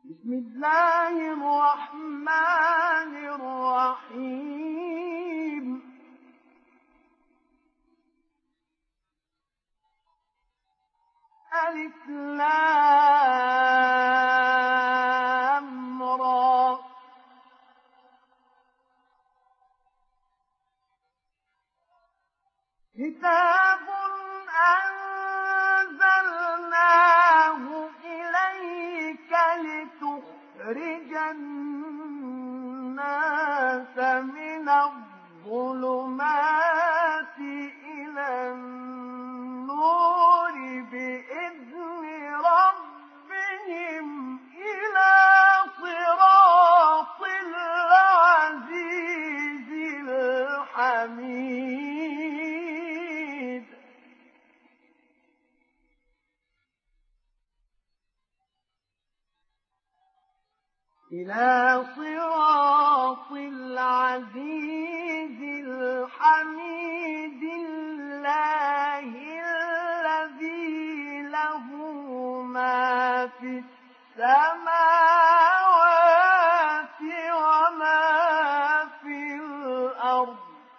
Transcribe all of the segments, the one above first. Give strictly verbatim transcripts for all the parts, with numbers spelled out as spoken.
بسم الله الرحمن الرحيم ألف لام را كتاب أنزلناه إليك لتخرج الناس من الظلمات إلى النور بإذن ربهم إلى صراط العزيز الحميد إلى صراط العزيز الحميد الله الذي له ما في السماوات وما في الأرض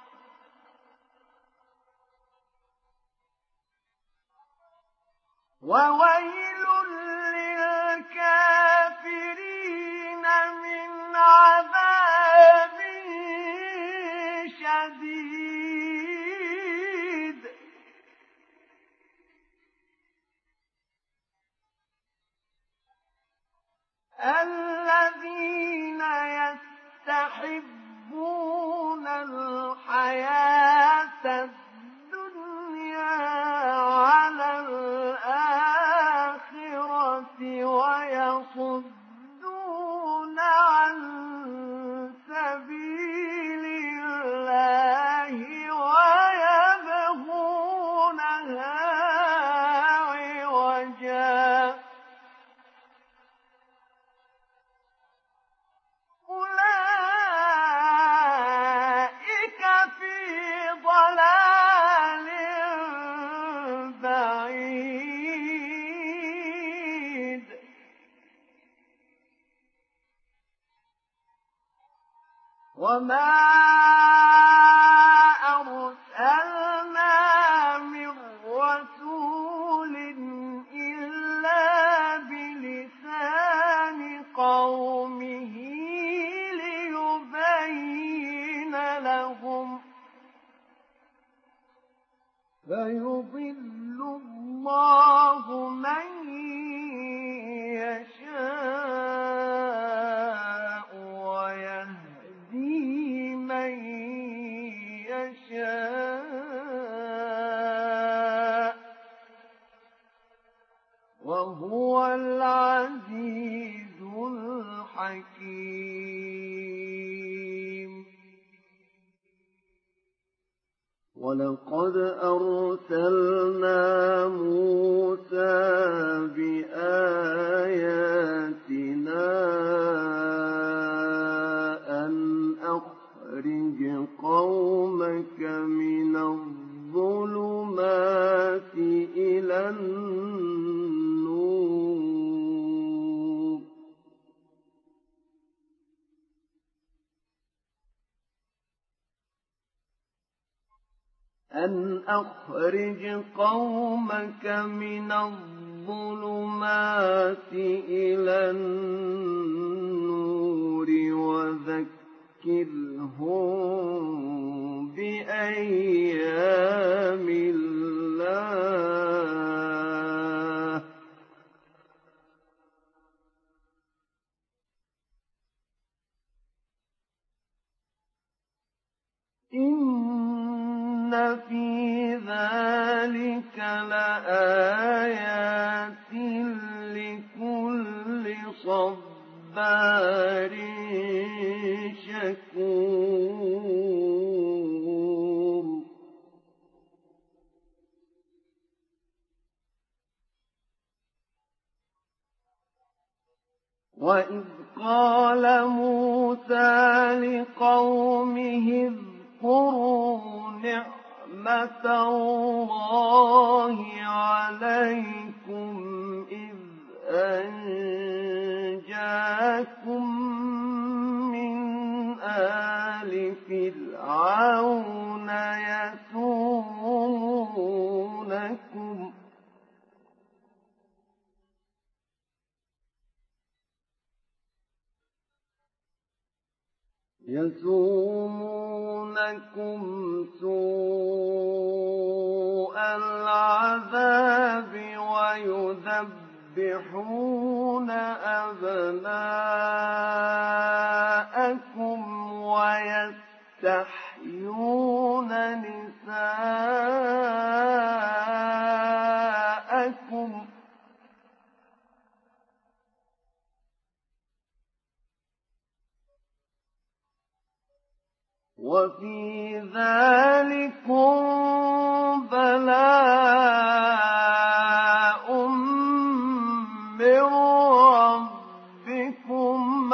وويل للكافرين من عذاب شديد الذين يستحبون الحياة الدنيا على الآخرة ويصدون عن سبيل الله ويبغونها عوجا أولئك في ضلال بعيد وما أرسلنا من رسول إلا بلسان قومه ليبين لهم فيضل الله من يشاء ويهدي من يشاء وهو العزيز الحكيم ولقد أرسلنا موسى بآياتنا أن أخرج قومك من الظلمات إلى النور أن أخرج قومك من الظلمات إلى النور وذكرهم بأيام الله إن في ذلك لآيات لكل صبار شكور وإذ قال موسى لقومه اذكروا نعمة الله عليكم إذ أنجاكم لكم من آل فرعون يسومونكم يسومونكم سوء العذاب ويذبحون أبناءكم ويستحيون نساءكم وفي ذلكم بلاء من ربكم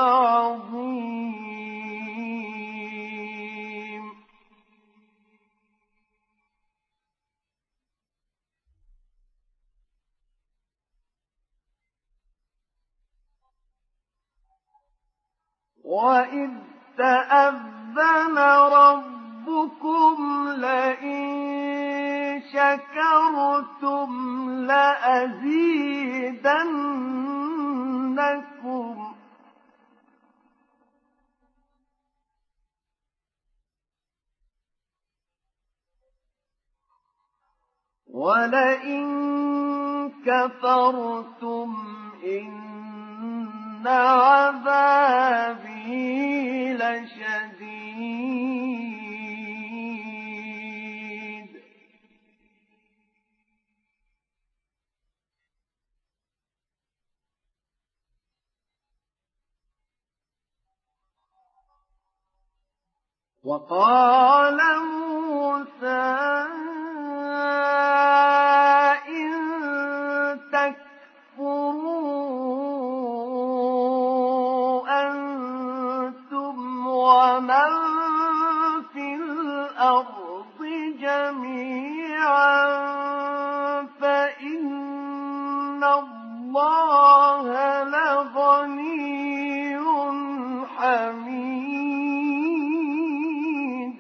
عظيم. وإذ تأذن ربكم لئن شكرتم لأزيدنكم ولئن كفرتم إن عذابي لشديد. وقال موسى إن تكفروا أنتم ومن في الأرض جميعا فإن الله لغني حميد.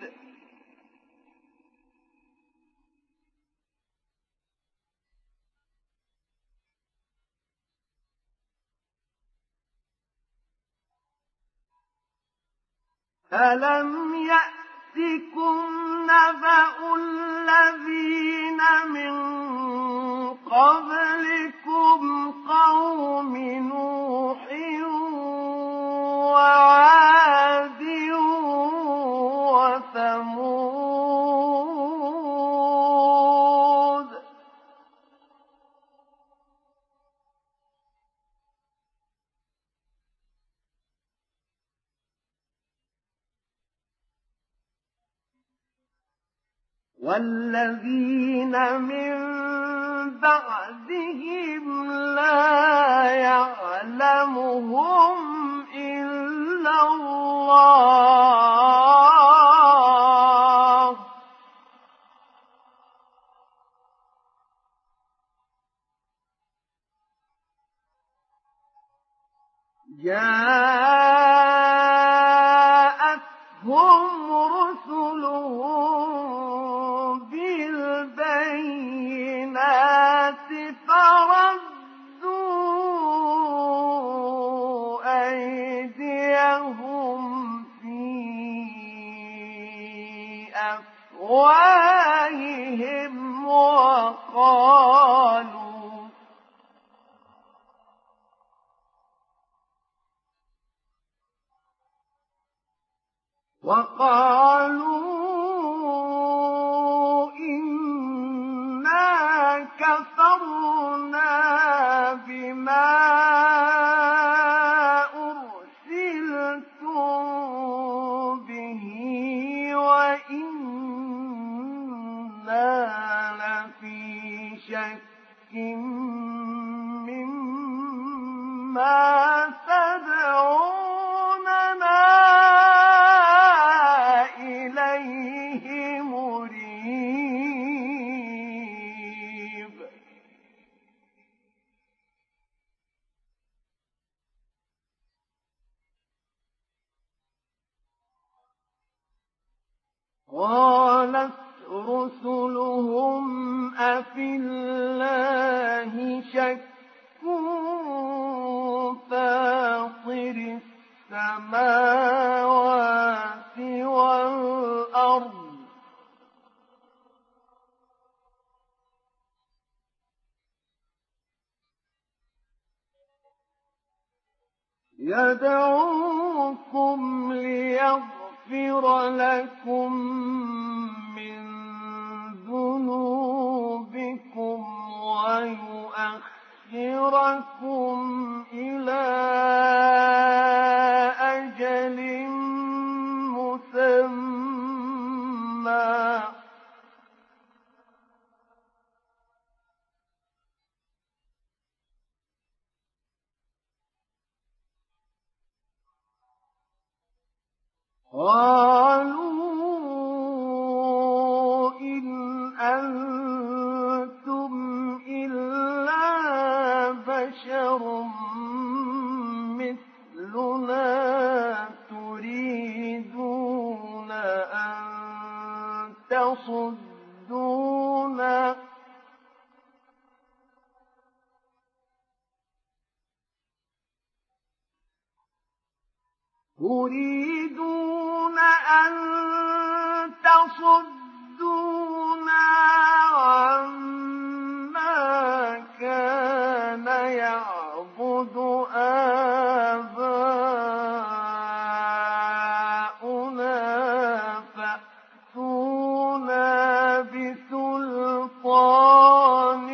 ألم يأتكم نبأ الذين من قبلكم قوم نوح وعاد وثمود والذين من بعدهم لا يعلمهم إلا الله جاءتهم رسلهم بالبينات فردوا أيديهم في أفواههم وقالوا وقالوا إنا كفرنا بما أرسلتم به وإنا لفي شك مما تدعوننا إليه مريب. قالت رسلهم أفي الله شك فاطر السماوات والأرض يدعوكم ليغفر لكم من ذنوبكم ويؤخركم إلى أجل مسمى قالوا إن أنتم إلا بشر مثلنا تريدون أن تصدونا تريدون أن تصدونا عما كان يعبد آباؤنا فأتونا بسلطان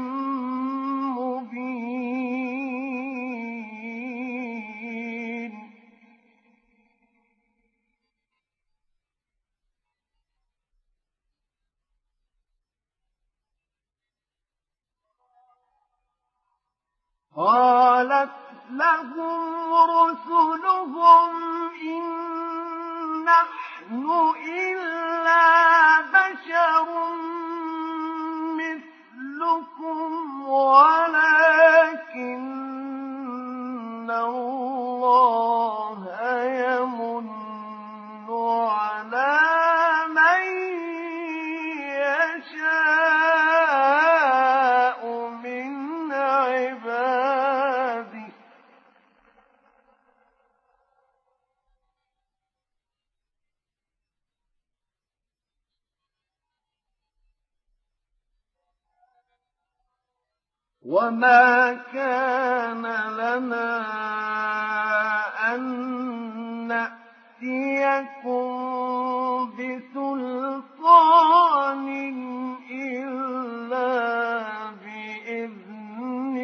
قالت لهم رسلهم إن نحن إلا بشر مثلكم ولكن الله يمن على من يشاء من عباده وما كان لنا أن نأتيكم بسلطان إلا بإذن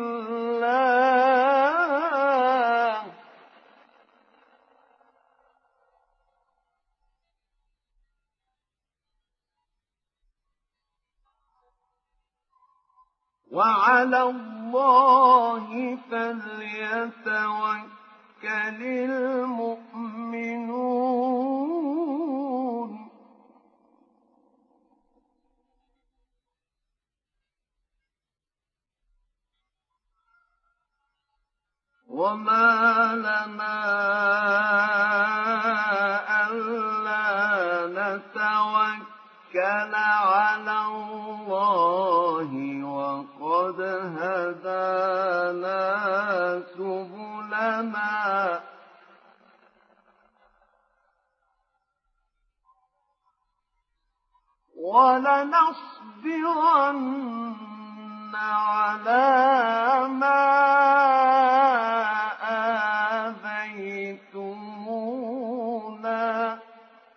الله وعلى الله فليتوكل المؤمنون وما لنا ألا نتوكل على الله وقد هدانا سبلنا ولنصبرن على ما آذيتمونا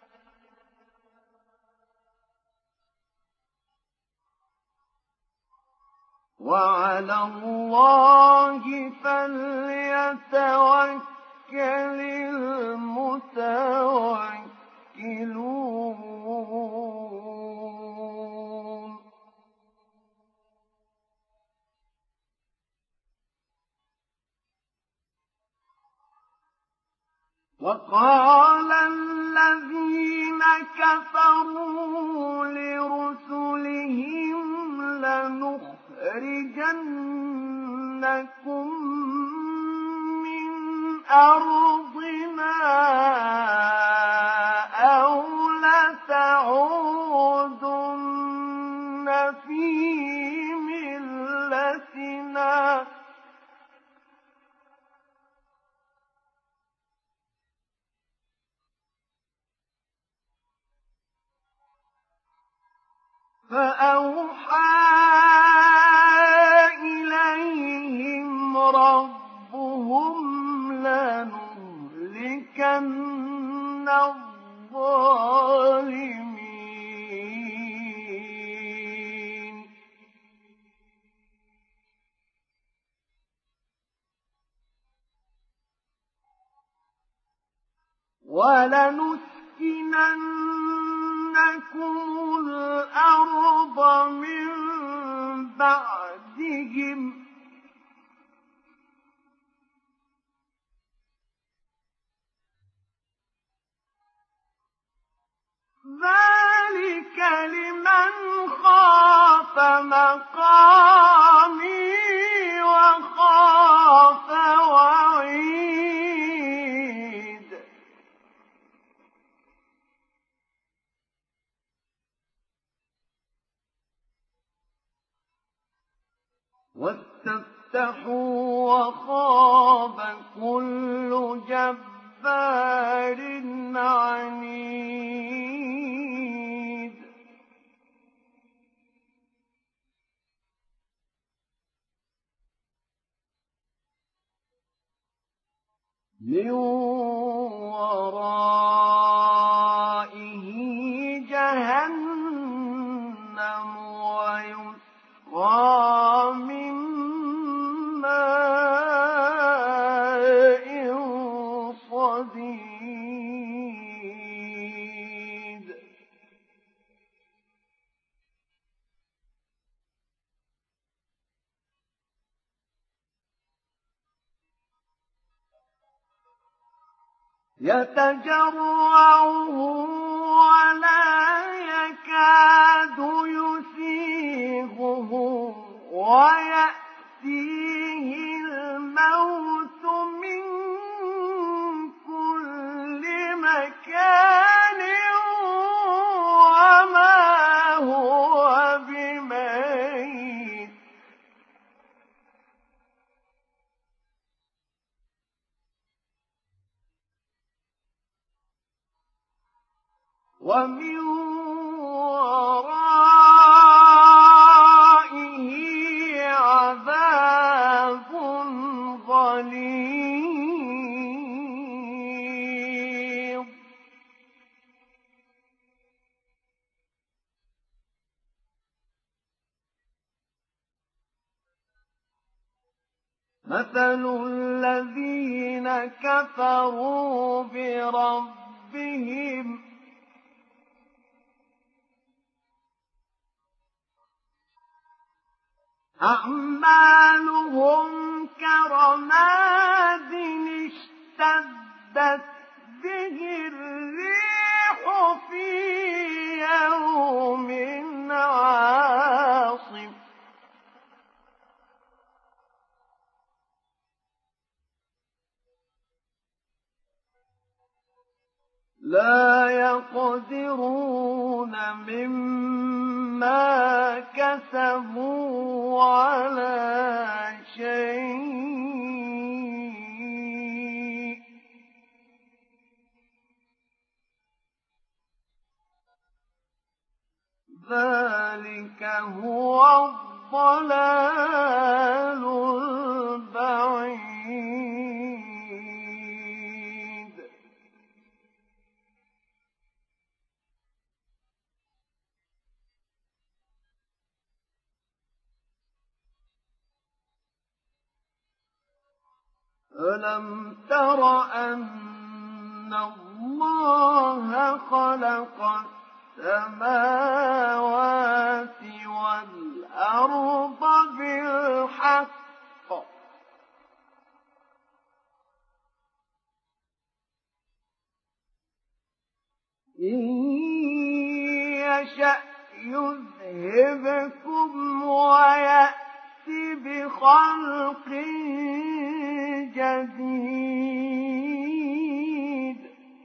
وعلى الله فليتوكل المتوكلون وقال الذين كفروا لرسلهم لنخرجنكم من أرضنا أو لتعلمن فأوحى إليهم ربهم لنهلكن الظالمين ولنسكننكم الأرض من بعدهم ذلك لمن خاف مقامي وخاف وعيد واستفتحوا وخاب كل جبار عنيد من ورائه جهنم ويسقى من ماء صديد يتجرعه ولا يكاد يسيغه ويأتيه الموت من كل مكان وما هو بميت ومن ورائه عذاب غليظ مثل الذين كفروا بربهم أعمالهم كرماد اشتدت به الريح في يوم عاصف لا يقدرون مما كسبوا على شيء ذلك هو الضلال البعيد ألم تر أن الله خلق السماوات والأرض بالحق إن يشأ يذهبكم ويأتي بخلق جديد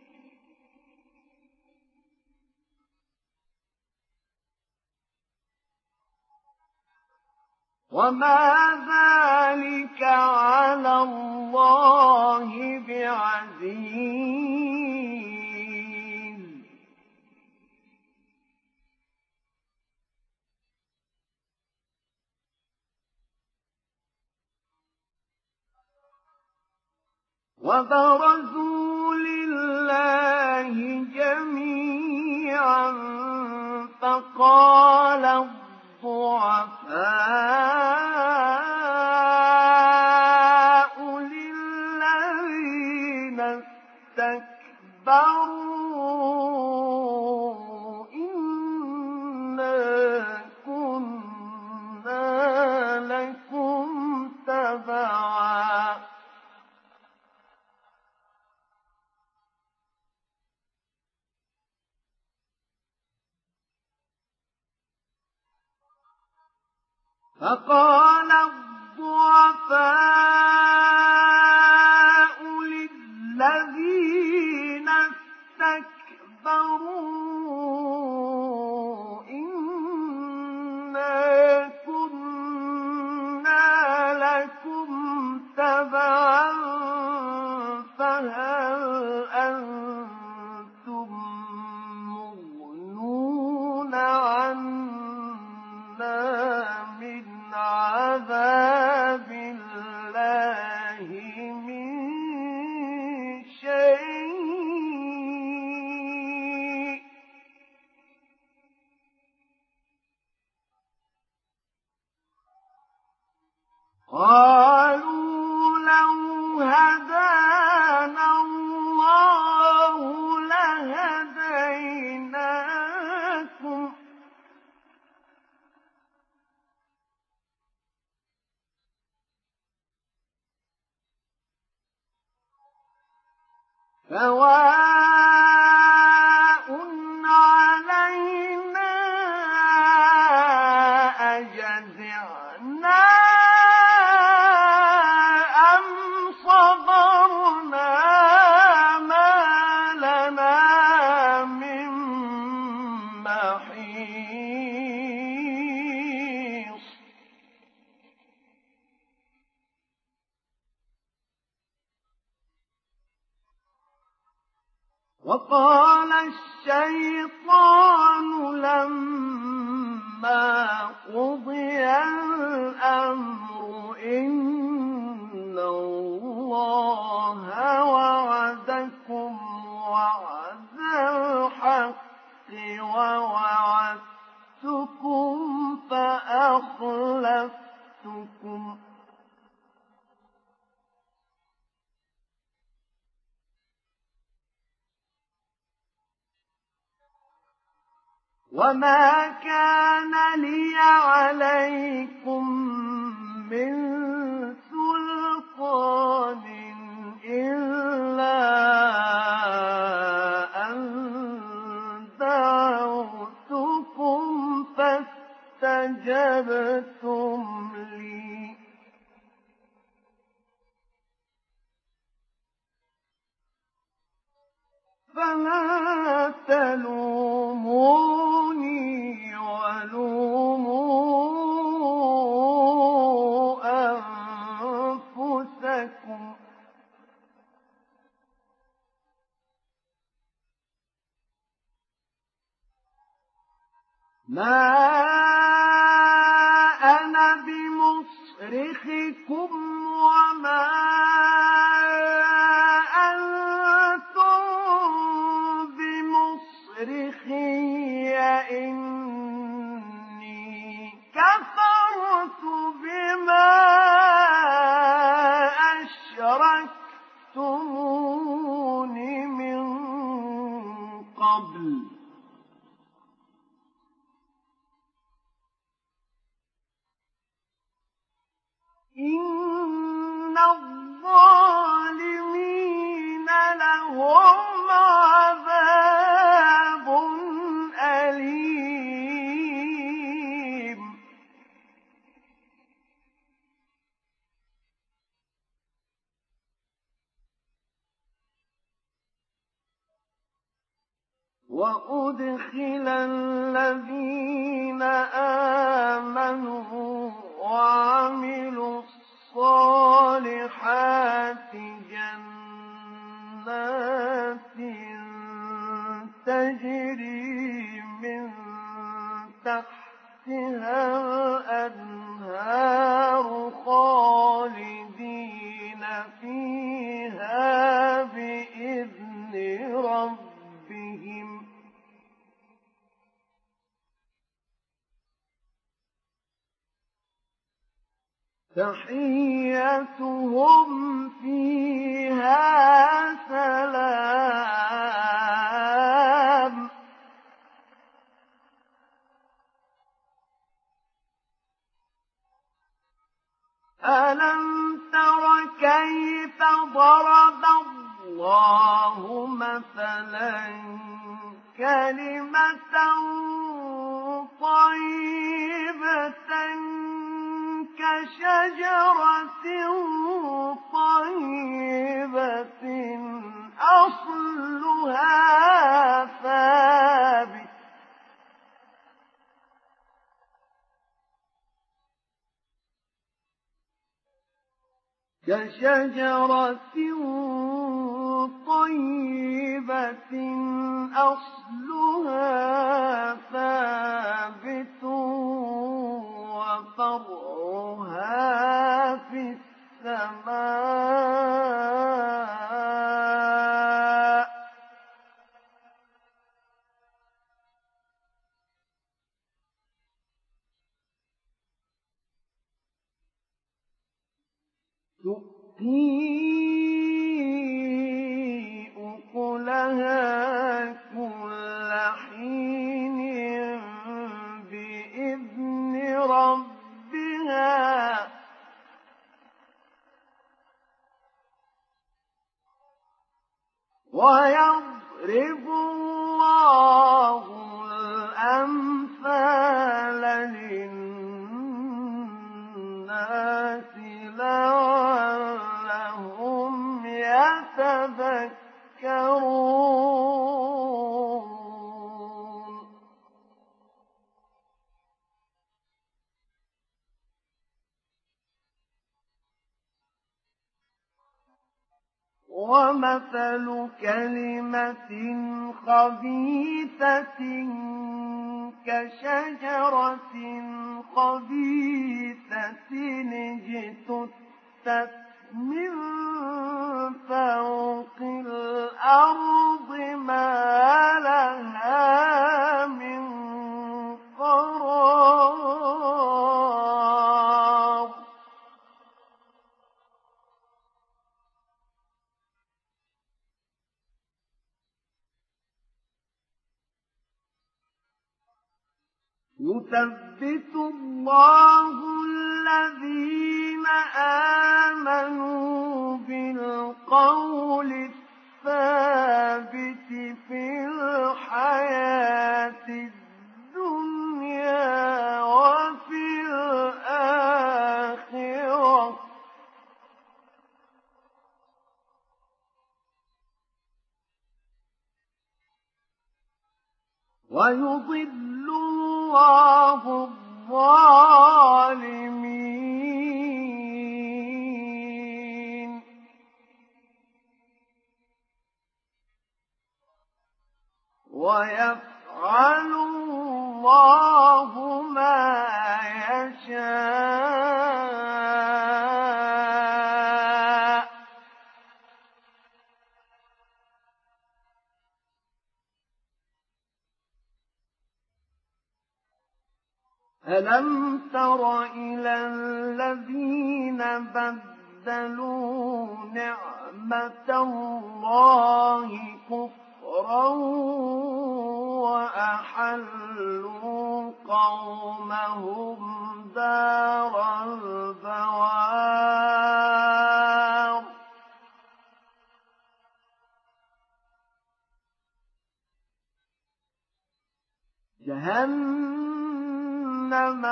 وما ذلك على الله بعزيز وبرزوا لله جميعا فقال الضعفاء للذين استكبروا إنا كنا لكم تبعا فقال الضعفاء للذين استكبروا إنا كنا لكم تبعا فهل أنتم مغنون عنا من عذاب الله من شيء قالوا لو هدانا الله لهديناكم سواء علينا أجزعنا أم صبرنا ما لنا من محيص وقال الشيطان لما قضي الأمر إن الله وعدكم وعد الحق ووعدتكم فأخلفتكم وما كان لي عليكم من سلطان إلا أن دعوتكم فاستجبتم لي فلا تلوموني ولوموا أنفسكم ما أنا بمصرخكم وما أنتم بمصرخي إني كفرت بما أشركتمون من قبل إن الظالمين لهم عذاب أليم وأدخل الذين آمنوا وعملوا الصالحات جنات تجري من تحتها الأنهار خالدين فيها تحيتهم فيها سلام. ألم تر كيف ضرب الله مثلا كلمة طيبة كشجرة طيبة أصلها ثابت كشجرة طيبة أصلها ثابت وفرعها في السماء. تؤتي أكلها كل حين بإذن ربها ويضرب الله الأمثال للناس لعلهم يتذكرون. ومثل كلمة خبيثة كشجرة خبيثة اجتثت من فوق الأرض ما لها من قرار. يثبت الله الذين آمنوا بالقول الثابت في الحياة الدنيا وفي الآخرة ويضل الله الظالمين ويفعل الله ما يشاء. ألم تر إلى الذين بدلوا نعمة الله كفرا وأحلوا قومهم دار البوار جهنم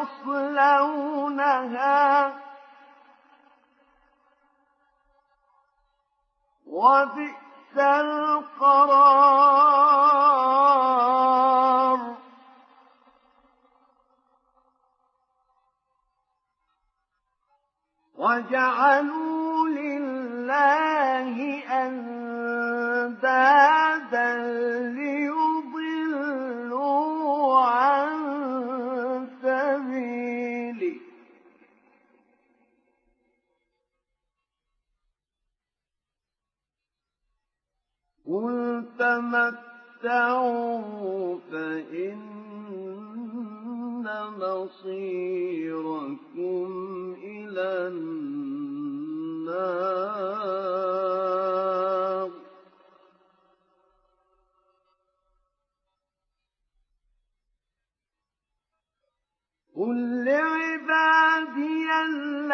يصلونها وبئس القرار. وجعلوا لله أندادا ليضلوا عن سبيله قل تمتعوا فإن مصيركم إلى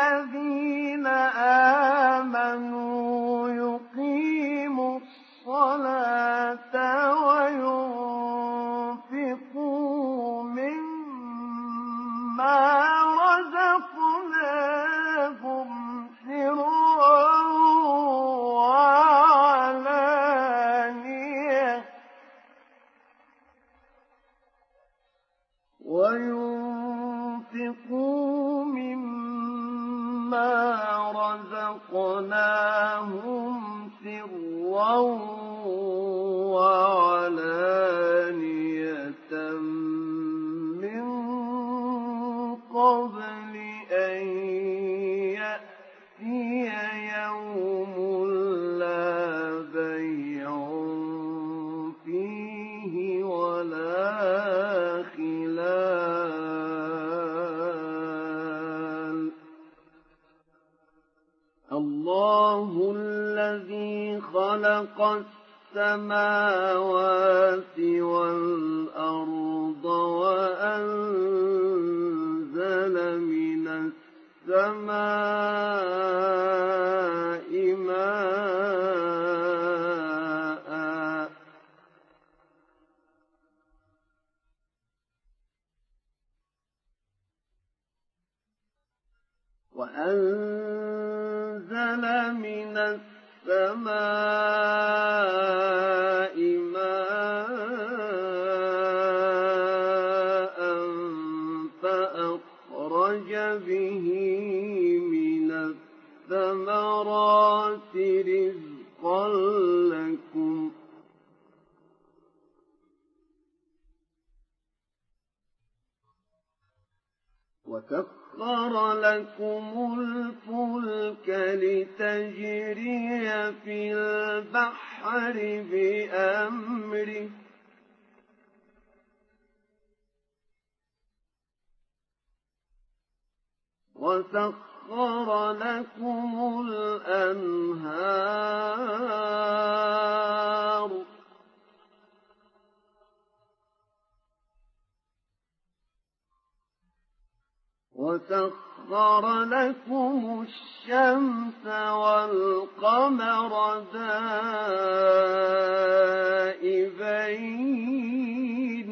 الذين آمنوا يقيموا الصلاة وينفقوا مما رزقناهم سرا وعلانية وينفقوا مما رزقناهم سرا وعلانية من قبل أن يأتي يوم لا بيع فيه ولا خلال. الله الذي خلق السماوات والأرض وأنزل من السماء ماء وأنزل من السماء ماء فأخرج به من الثمرات رزقا لكم وسخر لكم الفلك لتجري في البحر بأمره وسخر لكم الأنهار وسخر لكم الشمس والقمر دائبين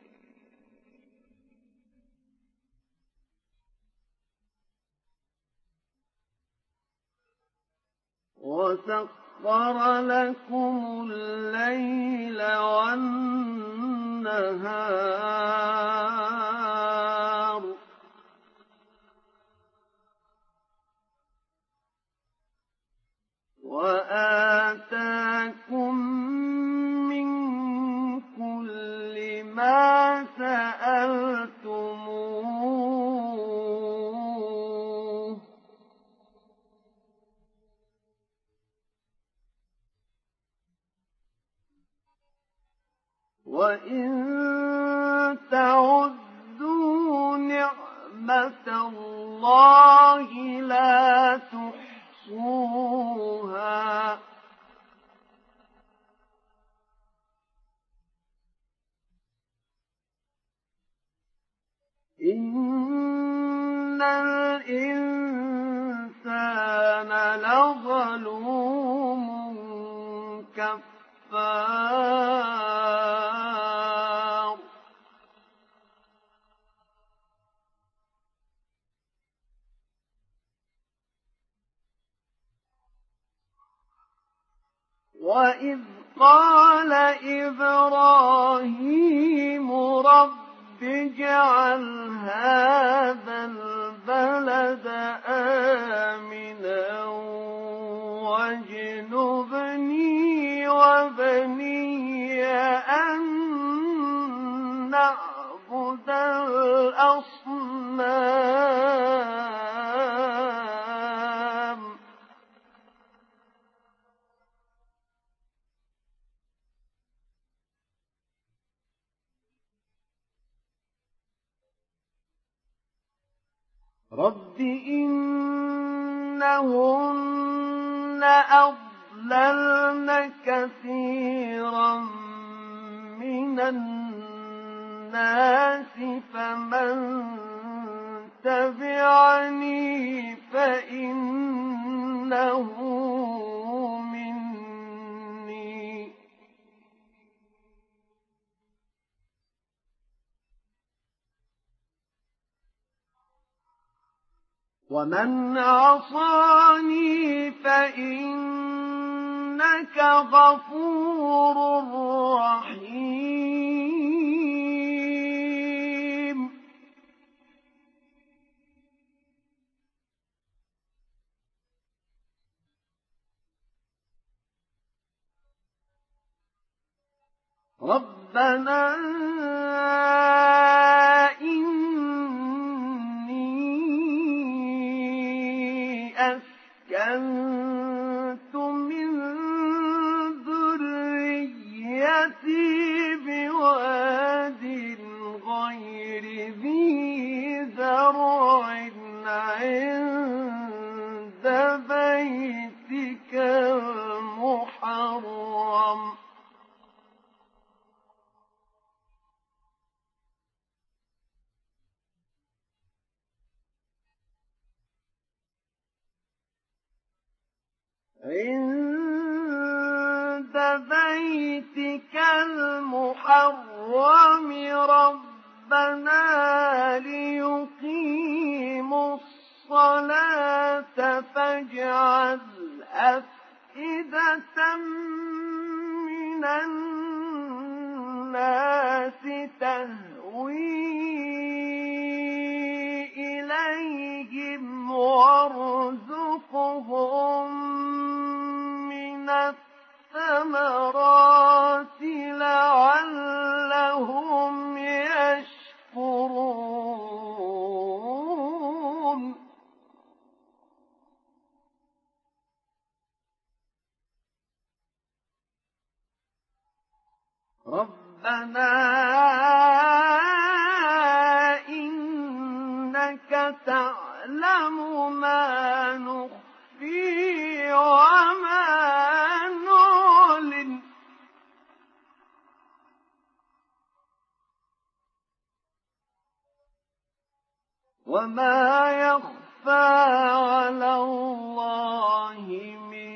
وسخر لكم الليل والنهار وآتاكم من كل ما سألتموه وإن تعدوا نعمة الله لا تحصوها إن الإنسان لظلوم كفار وإذ قال إبراهيم رب اجعل هذا البلد آمنا واجنبني وبني أن نعبد الأصنام رب إنهن أضللن كثيرا من الناس فمن تبعني فإنه مني ومن عصاني فإنك غفور رحيم ربنا إني أسكنت من ذريتي بواد غير ذي زرع عند بيتك المحرم عند بيتك المحرم ربنا ليقيموا الصلاة فاجعل أفئدة من الناس تهوي إليهم وارزقهم من الثمرات لعلهم يشكرون ربنا إنك تعلم ما نخفي وما نعلن وما يخفى على الله من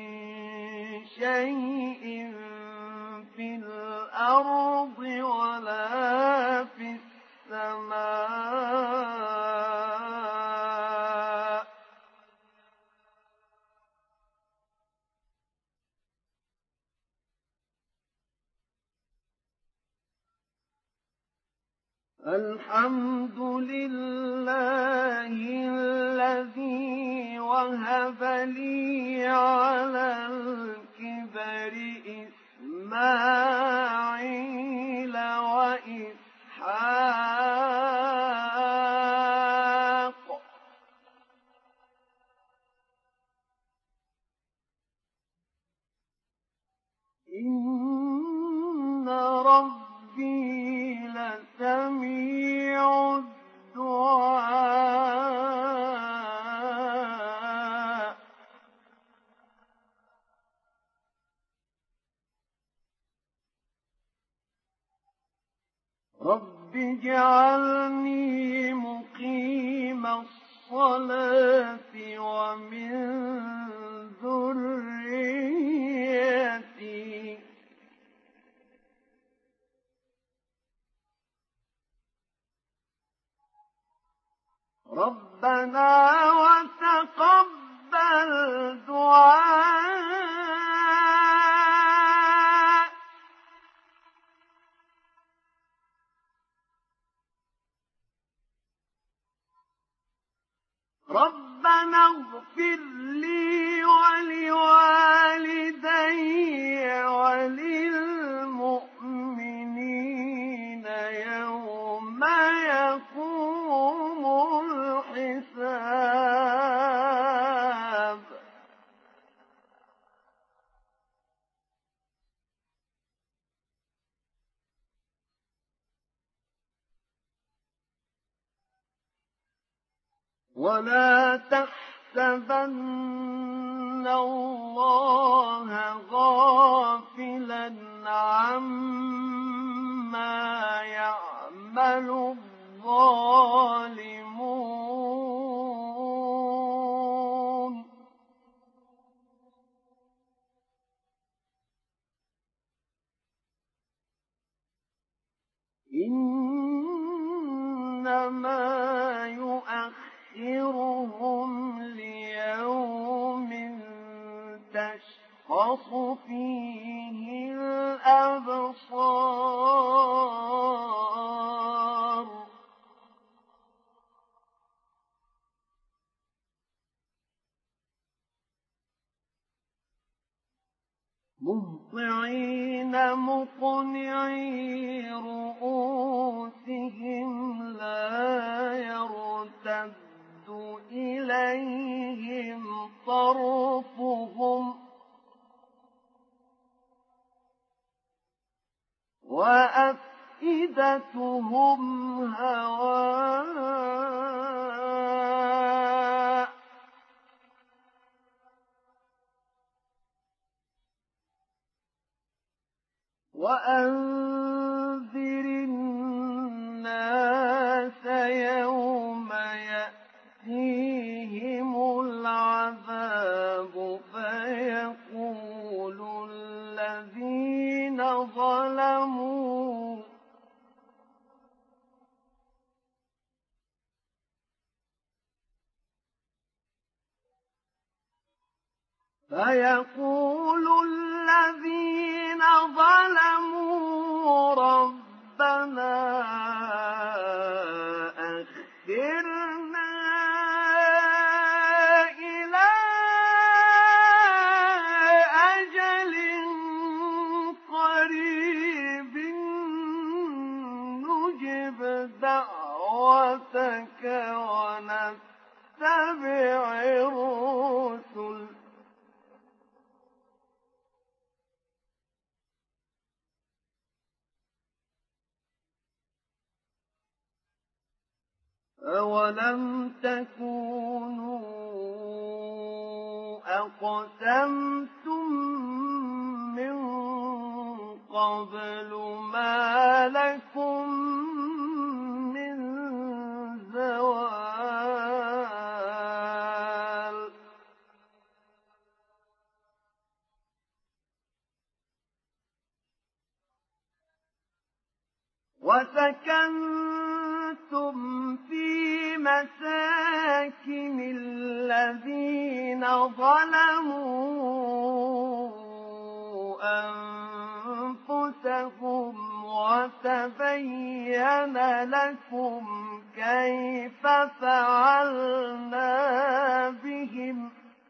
شيء في الأرض ولا في السماء الحمد لله الذي وهب لي على الكبر إسماعيل وإسحاق إن ربي لسميع الدعاء رب اجعلني مقيم الصلاة ومن ذريتي ربنا وتقبل دعاء ربنا اغفر لي ولوالدي وللمؤمنين يوم يقوم الحساب ولا تحسبن الله غافلا عما يعمل الظالمون، إنما يتقبل الله من المتقين. ولا تحسبن الله غافلا عما يعمل الظالمون، إنما يتقبل الله من المتقين. ولا تحسبن الله غافلا عما يعمل الظالمون، إنما يتقبل الله من المتقين. ولا تحسبن الله غافلا عما يعمل الظالمون، إنما يؤخرهم ليوم تشخص فيه الأبصار مهطعين مقنعي رؤوسهم لا يرتد إليهم طرفهم وأفئدتهم هواء وأنذر الناس يوم يأتيهم العذاب فيقول الذين ظلموا فيقول الذين ظلموا ربنا أخرنا إلى أجل قريب نجب دعوتك ونتبع الرسل أولم تكونوا أقسمتم من قبل ما لكم من زوال وسكنتم في مساكن الذين ظلموا أنفسهم وتبين لكم كيف فعلنا بهم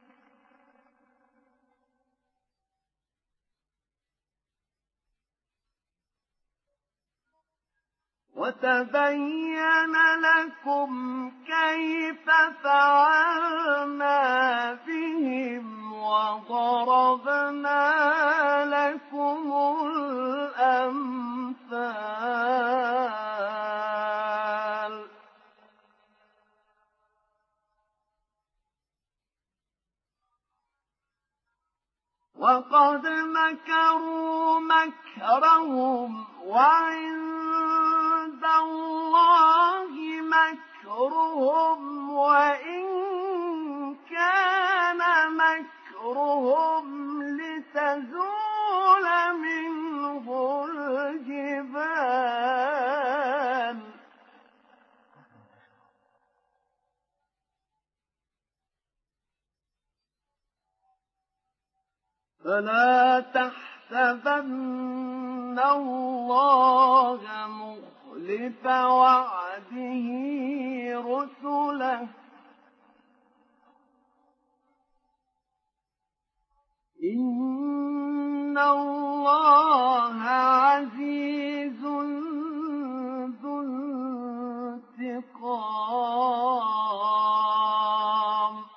وتبين لكم كيف فعلنا بهم وضربنا لكم الأمثال وقد مكروا مكرهم وعند الله مكرهم وإن كان مكرهم لتزول منه الجبال فلا تحسبن الله مخلف وعده رسله إن الله عزيز ذو انتقام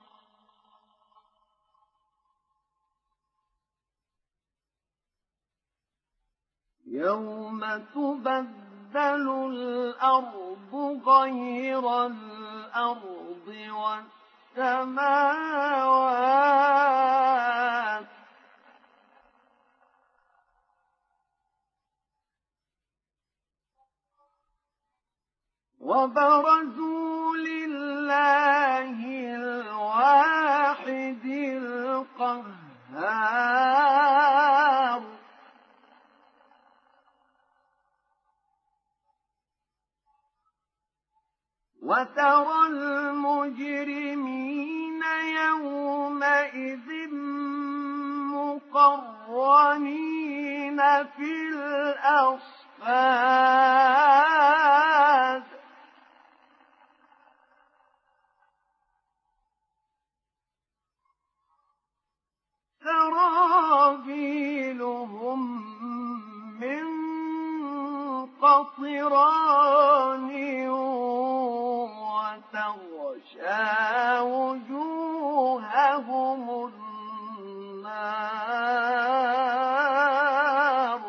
يوم تبدل الأرض غير الأرض والسماوات وبرزوا لله الواحد القهار مقرنين في الأصفاد سرابيلهم من قطران وتغشى وجوههم النار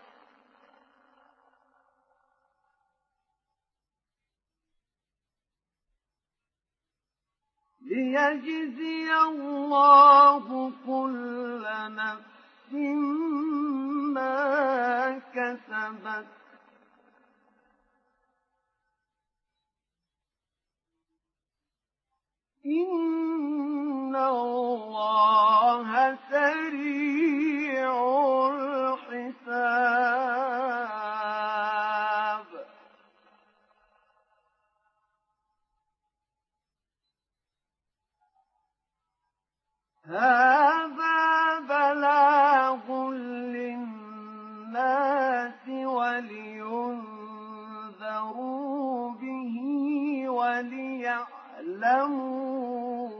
ليجزي الله كل نفس ما كسبت إن الله سريع الحساب هذا بلاغ للناس ولينذروا به وليعلموا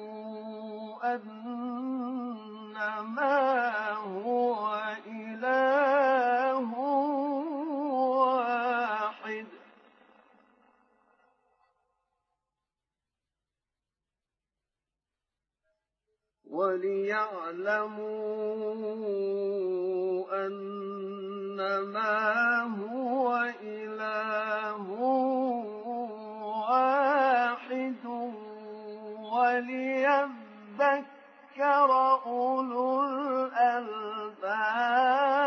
أنما هو إله واحد وليعلموا أنما هو إله واحد وليذكر أولو الألباب